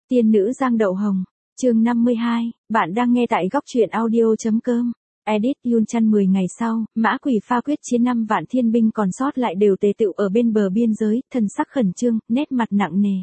Tiên nữ Giang Đậu Hồng, chương 52, bạn đang nghe tại góc truyện audio.com. Edit Yunchan 10 ngày sau, Mã Quỷ pha quyết chiến 5 vạn thiên binh còn sót lại đều tề tựu ở bên bờ biên giới, thần sắc khẩn trương, nét mặt nặng nề.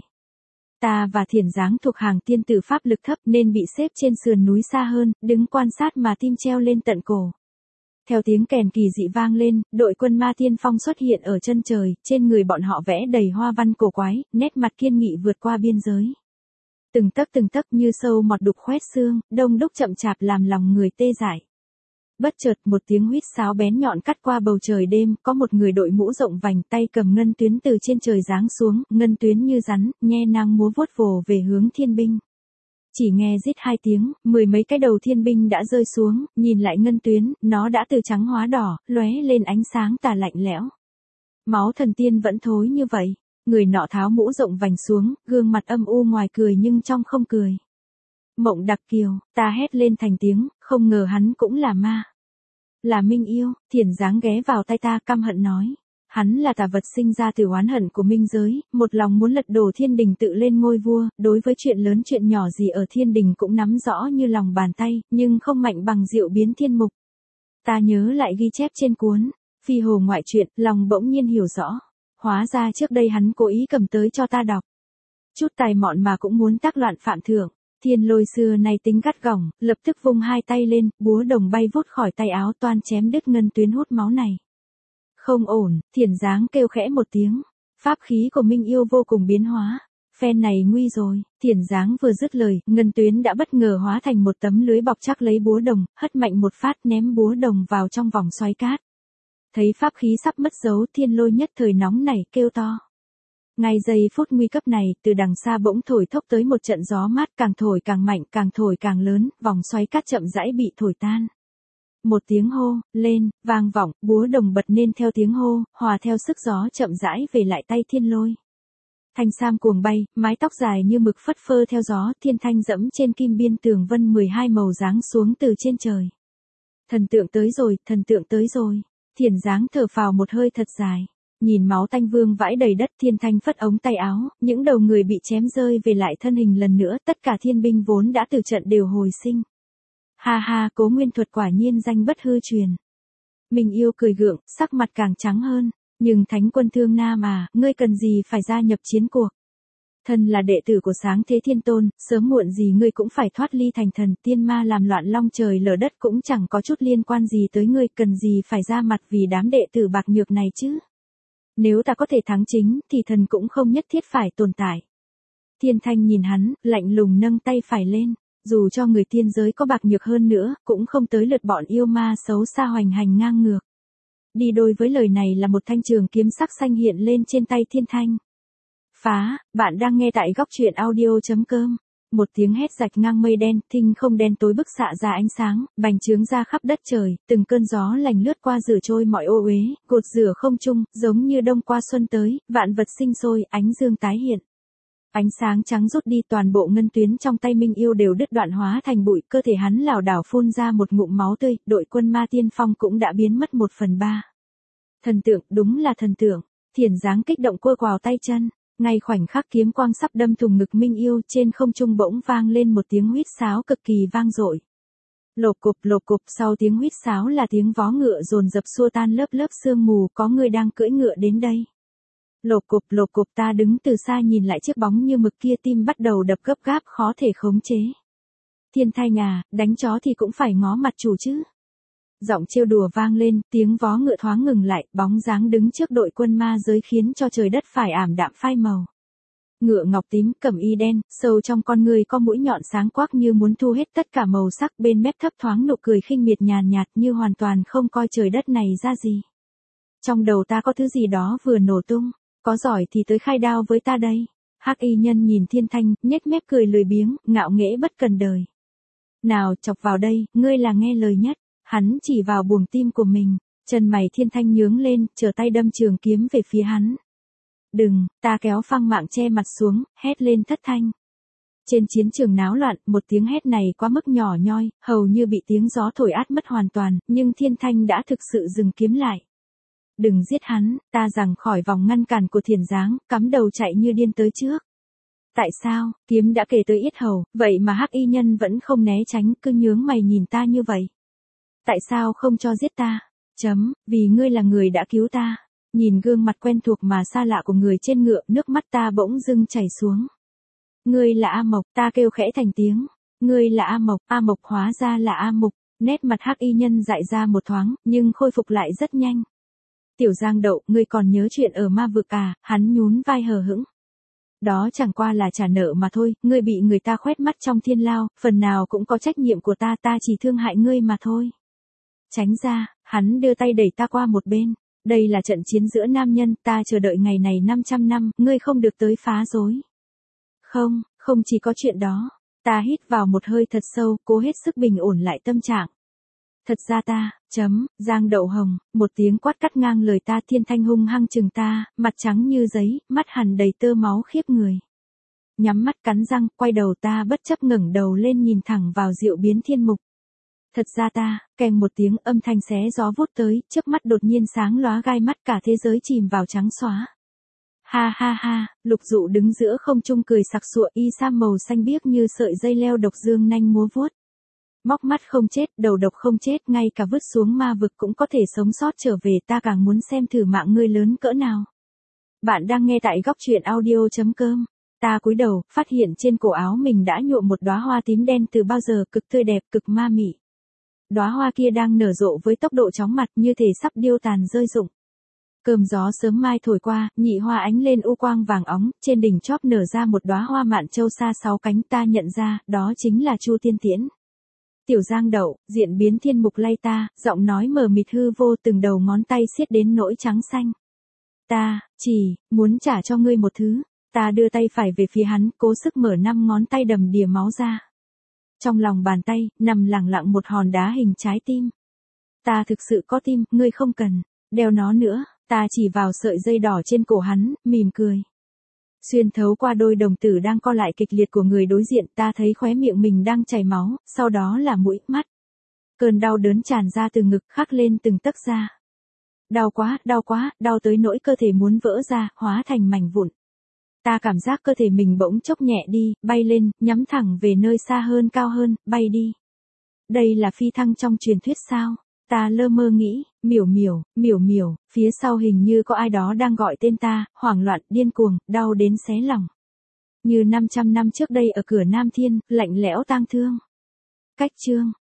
Ta và Thiển Giáng thuộc hàng tiên tử pháp lực thấp nên bị xếp trên sườn núi xa hơn, đứng quan sát mà tim treo lên tận cổ. Theo tiếng kèn kỳ dị vang lên, đội quân Ma Tiên Phong xuất hiện ở chân trời, trên người bọn họ vẽ đầy hoa văn cổ quái, nét mặt kiên nghị vượt qua biên giới. Từng tấc như sâu mọt đục khoét xương, đông đúc chậm chạp làm lòng người tê dại. Bất chợt một tiếng huýt sáo bén nhọn cắt qua bầu trời đêm, có một người đội mũ rộng vành tay cầm ngân tuyến từ trên trời giáng xuống, ngân tuyến như rắn, nhe nang múa vuốt vồ về hướng thiên binh. Chỉ nghe rít 2 tiếng, 10 mấy cái đầu thiên binh đã rơi xuống, nhìn lại ngân tuyến, nó đã từ trắng hóa đỏ, lóe lên ánh sáng tà lạnh lẽo. Máu thần tiên vẫn thối như vậy. Người nọ tháo mũ rộng vành xuống, gương mặt âm u ngoài cười nhưng trong không cười. Mộng Đặc Kiều, ta hét lên thành tiếng, không ngờ hắn cũng là ma. Là Minh Yêu, Thiển Giáng ghé vào tai ta căm hận nói. Hắn là tà vật sinh ra từ oán hận của minh giới, một lòng muốn lật đổ thiên đình tự lên ngôi vua, đối với chuyện lớn chuyện nhỏ gì ở thiên đình cũng nắm rõ như lòng bàn tay, nhưng không mạnh bằng diệu biến thiên mục. Ta nhớ lại ghi chép trên cuốn Phi Hồ Ngoại Truyện, lòng bỗng nhiên hiểu rõ. Hóa ra trước đây hắn cố ý cầm tới cho ta đọc. Chút tài mọn mà cũng muốn tác loạn phạm thượng. Thiên Lôi xưa nay tính gắt gỏng, lập tức vung 2 tay lên, búa đồng bay vút khỏi tay áo toan chém đứt ngân tuyến hút máu này. Không ổn, Thiển Giáng kêu khẽ một tiếng. Pháp khí của Minh Yêu vô cùng biến hóa. Phen này nguy rồi, Thiển Giáng vừa dứt lời, ngân tuyến đã bất ngờ hóa thành một tấm lưới bọc chắc lấy búa đồng, hất mạnh một phát ném búa đồng vào trong vòng xoáy cát. Thấy pháp khí sắp mất dấu, Thiên Lôi nhất thời nóng nảy kêu to. Ngay giây phút nguy cấp này, từ đằng xa bỗng thổi thốc tới một trận gió mát, càng thổi càng mạnh, càng thổi càng lớn, vòng xoáy cát chậm rãi bị thổi tan. Một tiếng hô lên vang vọng, búa đồng bật nên theo tiếng hô, hòa theo sức gió chậm rãi về lại tay Thiên Lôi. Thanh sam cuồng bay, mái tóc dài như mực phất phơ theo gió, thiên thanh dẫm trên kim biên tường vân 12 màu giáng xuống từ trên trời. Thần tượng tới rồi, thần tượng tới rồi. Thiển Giáng thở phào một hơi thật dài. Nhìn máu tanh vương vãi đầy đất, thiên thanh phất ống tay áo, những đầu người bị chém rơi về lại thân hình lần nữa, tất cả thiên binh vốn đã từ trận đều hồi sinh. Ha ha, Cố Nguyên thuật quả nhiên danh bất hư truyền. Minh Yêu cười gượng, sắc mặt càng trắng hơn. Nhưng Thánh Quân Thương Nam à, ngươi cần gì phải gia nhập chiến cuộc? Thân là đệ tử của Sáng Thế Thiên Tôn, sớm muộn gì ngươi cũng phải thoát ly thành thần, tiên ma làm loạn long trời lở đất cũng chẳng có chút liên quan gì tới ngươi, cần gì phải ra mặt vì đám đệ tử bạc nhược này chứ? Nếu ta có thể thắng chính, thì thần cũng không nhất thiết phải tồn tại. Thiên Thanh nhìn hắn, lạnh lùng nâng tay phải lên, dù cho người tiên giới có bạc nhược hơn nữa, cũng không tới lượt bọn yêu ma xấu xa hoành hành ngang ngược. Đi đôi với lời này là một thanh trường kiếm sắc xanh hiện lên trên tay Thiên Thanh. Phá, bạn đang nghe tại góc truyện audio.com. Một tiếng hét rạch ngang mây đen, thinh không đen tối bức xạ ra ánh sáng, bành trướng ra khắp đất trời, từng cơn gió lành lướt qua rửa trôi mọi ô uế, cột rửa không trung, giống như đông qua xuân tới, vạn vật sinh sôi, ánh dương tái hiện. Ánh sáng trắng rút đi, toàn bộ ngân tuyến trong tay Minh Yêu đều đứt đoạn hóa thành bụi, cơ thể hắn lảo đảo phun ra một ngụm máu tươi, đội quân Ma Tiên Phong cũng đã biến mất 1/3. Thần tượng, đúng là thần tượng. Thiển Giáng kích động cua quào tay chân. Ngay khoảnh khắc kiếm quang sắp đâm thủng ngực Minh Yêu, trên không trung bỗng vang lên một tiếng huýt sáo cực kỳ vang dội. Lộp cộp, sau tiếng huýt sáo là tiếng vó ngựa dồn dập xua tan lớp lớp sương mù, có người đang cưỡi ngựa đến đây. Lộp cộp, ta đứng từ xa nhìn lại chiếc bóng như mực kia, tim bắt đầu đập gấp gáp khó thể khống chế. Thiên Thanh à, đánh chó thì cũng phải ngó mặt chủ chứ. Giọng trêu đùa vang lên, tiếng vó ngựa thoáng ngừng lại, bóng dáng đứng trước đội quân ma giới khiến cho trời đất phải ảm đạm phai màu. Ngựa ngọc tím, cẩm y đen, sâu trong con người có mũi nhọn sáng quắc như muốn thu hết tất cả màu sắc, bên mép thấp thoáng nụ cười khinh miệt nhàn nhạt như hoàn toàn không coi trời đất này ra gì. Trong đầu ta có thứ gì đó vừa nổ tung, có giỏi thì tới khai đao với ta đây. Hắc y nhân nhìn Thiên Thanh, nhếch mép cười lười biếng, ngạo nghễ bất cần đời. Nào, chọc vào đây, ngươi là nghe lời nhất. Hắn chỉ vào buồng tim của mình, chân mày Thiên Thanh nhướng lên, trở tay đâm trường kiếm về phía hắn. Đừng, ta kéo phăng mạng che mặt xuống, hét lên thất thanh. Trên chiến trường náo loạn, một tiếng hét này quá mức nhỏ nhoi, hầu như bị tiếng gió thổi át mất hoàn toàn, nhưng Thiên Thanh đã thực sự dừng kiếm lại. Đừng giết hắn, ta giằng khỏi vòng ngăn cản của Thiển Giáng, cắm đầu chạy như điên tới trước. Tại sao, kiếm đã kề tới yết hầu, vậy mà Hắc Y Nhân vẫn không né tránh, cứ nhướng mày nhìn ta như vậy. Tại sao không cho giết ta? Vì ngươi là người đã cứu ta. Nhìn gương mặt quen thuộc mà xa lạ của người trên ngựa, nước mắt ta bỗng dưng chảy xuống. Ngươi là A Mộc, ta kêu khẽ thành tiếng. Ngươi là A Mộc hóa ra là A Mục. Nét mặt Hắc Y Nhân dại ra một thoáng, nhưng khôi phục lại rất nhanh. Tiểu Giang Đậu, ngươi còn nhớ chuyện ở ma vực à? Hắn nhún vai hờ hững. Đó chẳng qua là trả nợ mà thôi, ngươi bị người ta khoét mắt trong thiên lao, phần nào cũng có trách nhiệm của ta, ta chỉ thương hại ngươi mà thôi. Tránh ra, hắn đưa tay đẩy ta qua một bên. Đây là trận chiến giữa nam nhân, ta chờ đợi ngày này 500 năm, ngươi không được tới phá rối. Không chỉ có chuyện đó. Ta hít vào một hơi thật sâu, cố hết sức bình ổn lại tâm trạng. Thật ra ta, Giang Đậu Hồng, một tiếng quát cắt ngang lời ta. Thiên Thanh hung hăng chừng ta, mặt trắng như giấy, mắt hằn đầy tơ máu khiếp người. Nhắm mắt cắn răng, quay đầu ta bất chấp ngẩng đầu lên nhìn thẳng vào Diệu Biến Thiên Mục. Thật ra ta, kèng một tiếng âm thanh xé gió vút tới, trước mắt đột nhiên sáng lóa gai mắt, cả thế giới chìm vào trắng xóa. Ha ha ha, Lục Dụ đứng giữa không trung cười sặc sụa, y sam màu xanh biếc như sợi dây leo độc dương nanh múa vuốt. Móc mắt không chết, đầu độc không chết, ngay cả vứt xuống ma vực cũng có thể sống sót trở về, ta càng muốn xem thử mạng ngươi lớn cỡ nào. Bạn đang nghe tại góc truyện audio.com. Ta cúi đầu, phát hiện trên cổ áo mình đã nhuộm một đóa hoa tím đen từ bao giờ, cực tươi đẹp, cực ma mị. Đóa hoa kia đang nở rộ với tốc độ chóng mặt, như thể sắp điêu tàn rơi rụng. Cơn gió sớm mai thổi qua, nhị hoa ánh lên u quang vàng óng, trên đỉnh chóp nở ra một đóa hoa mạn châu xa 6 cánh, ta nhận ra, đó chính là Chu Tiên Tiễn. Tiểu Giang Đậu, Diện Biến Thiên Mục lay ta, giọng nói mờ mịt hư vô, từng đầu ngón tay siết đến nỗi trắng xanh. Ta, chỉ, muốn trả cho ngươi một thứ. Ta đưa tay phải về phía hắn, cố sức mở 5 ngón tay đầm đìa máu ra. Trong lòng bàn tay, nằm lẳng lặng một hòn đá hình trái tim. Ta thực sự có tim, ngươi không cần đeo nó nữa. Ta chỉ vào sợi dây đỏ trên cổ hắn, mỉm cười. Xuyên thấu qua đôi đồng tử đang co lại kịch liệt của người đối diện, ta thấy khóe miệng mình đang chảy máu, sau đó là mũi, mắt. Cơn đau đớn tràn ra từ ngực, khắc lên từng tấc da. Đau quá, đau tới nỗi cơ thể muốn vỡ ra, hóa thành mảnh vụn. Ta cảm giác cơ thể mình bỗng chốc nhẹ đi, bay lên, nhắm thẳng về nơi xa hơn, cao hơn, bay đi. Đây là phi thăng trong truyền thuyết sao? Ta lơ mơ nghĩ, miểu miểu, phía sau hình như có ai đó đang gọi tên ta, hoảng loạn, điên cuồng, đau đến xé lòng. Như 500 năm trước đây ở cửa Nam Thiên, lạnh lẽo tang thương. Cách chương.